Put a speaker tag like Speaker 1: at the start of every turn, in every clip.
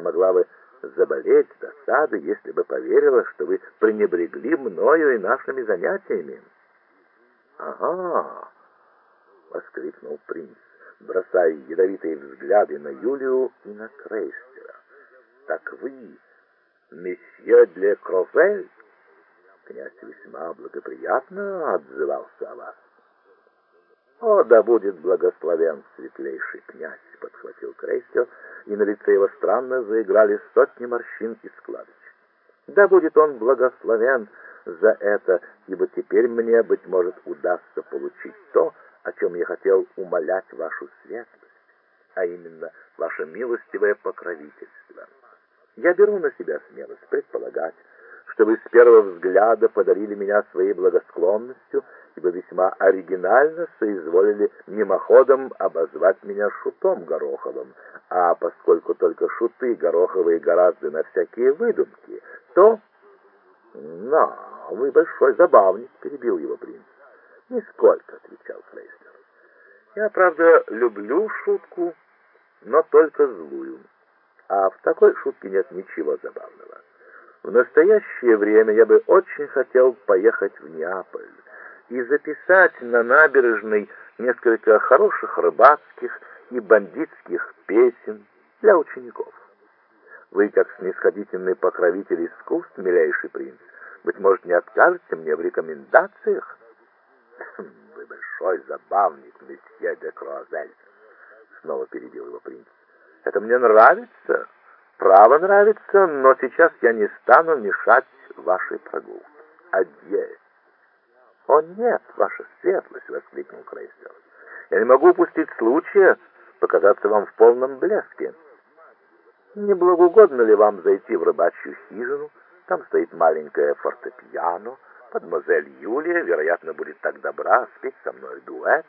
Speaker 1: Я могла бы заболеть с досады, если бы поверила, что вы пренебрегли мною и нашими занятиями». «Ага!» — воскликнул принц, бросая ядовитые взгляды на Юлию и на Крейслера. «Так вы, месье де Кровель? Князь весьма благоприятно отзывался о вас». «О, да будет благословен светлейший князь!» — подхватил Крейслер, и на лице его странно заиграли сотни морщин и складочек. «Да будет он благословен за это, ибо теперь мне, быть может, удастся получить то, о чем я хотел умолять вашу светлость, а именно ваше милостивое покровительство. Я беру на себя смелость предполагать, что вы с первого взгляда подарили меня своей благосклонностью, ибо весьма оригинально соизволили мимоходом обозвать меня шутом Гороховым, а поскольку только шуты Гороховые гораздо на всякие выдумки, то... «Но вы большой забавник», — перебил его принц. «Нисколько», — отвечал Крейслер. «Я, правда, люблю шутку, но только злую, а в такой шутке нет ничего забавного. В настоящее время я бы очень хотел поехать в Неаполь и записать на набережной несколько хороших рыбацких и бандитских песен для учеников. Вы, как снисходительный покровитель искусств, милейший принц, быть может, не откажете мне в рекомендациях?» «Вы большой забавник, месье де Круазель», — снова перебил его принц. «Это мне нравится, право нравится, но сейчас я не стану мешать вашей прогулке. Адье». «О нет, ваша светлость!» — воскликнул Крейслер. «Я не могу упустить случая показаться вам в полном блеске. Не благоугодно ли вам зайти в рыбачью хижину? Там стоит маленькое фортепиано. Мадемуазель Юлия, вероятно, будет так добра спеть со мной дуэт».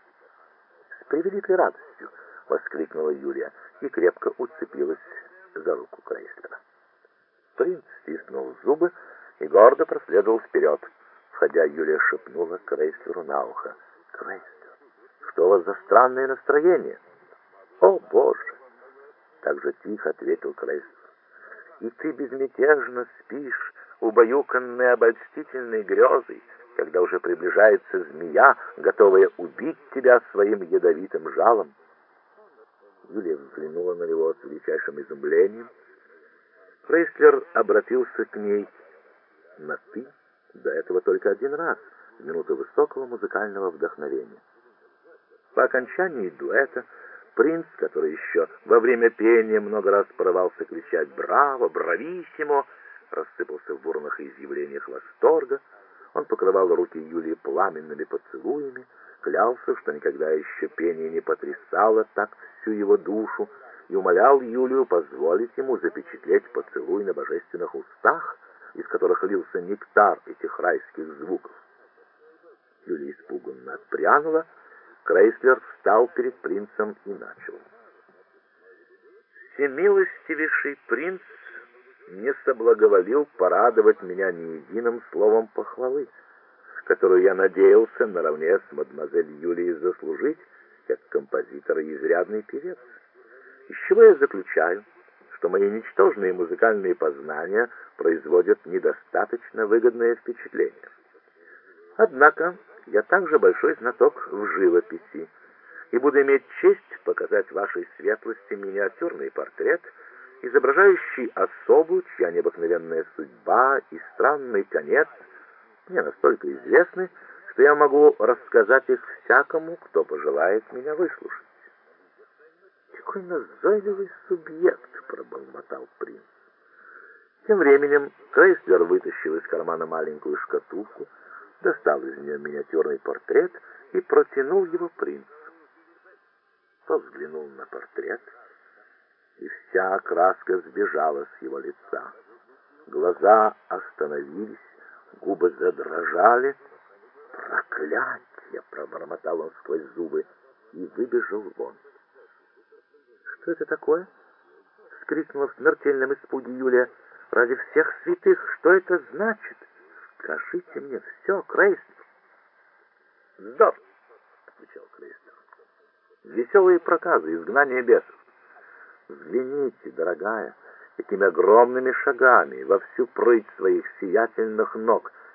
Speaker 1: «С превеликой радостью!» — воскликнула Юлия и крепко уцепилась за руку Крейслера. Принц стиснул зубы и гордо проследовал вперед. Входя, Юлия шепнула Крейслеру на ухо: «Крейслер, что у вас за странное настроение?» «О, Боже!» — так же тихо ответил Крейслер. «И ты безмятежно спишь, убаюканный обольстительной грезой, когда уже приближается змея, готовая убить тебя своим ядовитым жалом». Юлия взглянула на него с величайшим изумлением. Крейслер обратился к ней на «ты», до этого только один раз, в минуту высокого музыкального вдохновения. По окончании дуэта принц, который еще во время пения много раз порывался кричать «Браво! Брависсимо!», рассыпался в бурных изъявлениях восторга. Он покрывал руки Юлии пламенными поцелуями, клялся, что никогда еще пение не потрясало так всю его душу, и умолял Юлию позволить ему запечатлеть поцелуй на божественных устах, из которых лился нектар этих райских звуков. Юлия испуганно отпрянула. Крейслер встал перед принцем и начал: «Всемилостивейший принц не соблаговолил порадовать меня ни единым словом похвалы, которую я надеялся наравне с мадемуазель Юлией заслужить, как композитор и изрядный певец. Из чего я заключаю, что мои ничтожные музыкальные познания производят недостаточно выгодное впечатление. Однако я также большой знаток в живописи и буду иметь честь показать вашей светлости миниатюрный портрет, изображающий особу, чья необыкновенная судьба и странный конец мне настолько известны, что я могу рассказать их всякому, кто пожелает меня выслушать». «Какой назойливый субъект!» — пробормотал принц. Тем временем Крейслер вытащил из кармана маленькую шкатулку, достал из нее миниатюрный портрет и протянул его принцу. Тот взглянул на портрет, и вся краска сбежала с его лица. Глаза остановились, губы задрожали. «Проклятие!» — пробормотал он сквозь зубы и выбежал вон. «Что это такое?» — вскрикнула в смертельном испуге Юлия. «Ради всех святых, что это значит? Скажите мне все, Крейслер».— отвечал Крейслер. «Веселые проказы, изгнание бесов. Взгляните, дорогая, какими огромными шагами, во всю прыть своих сиятельных ног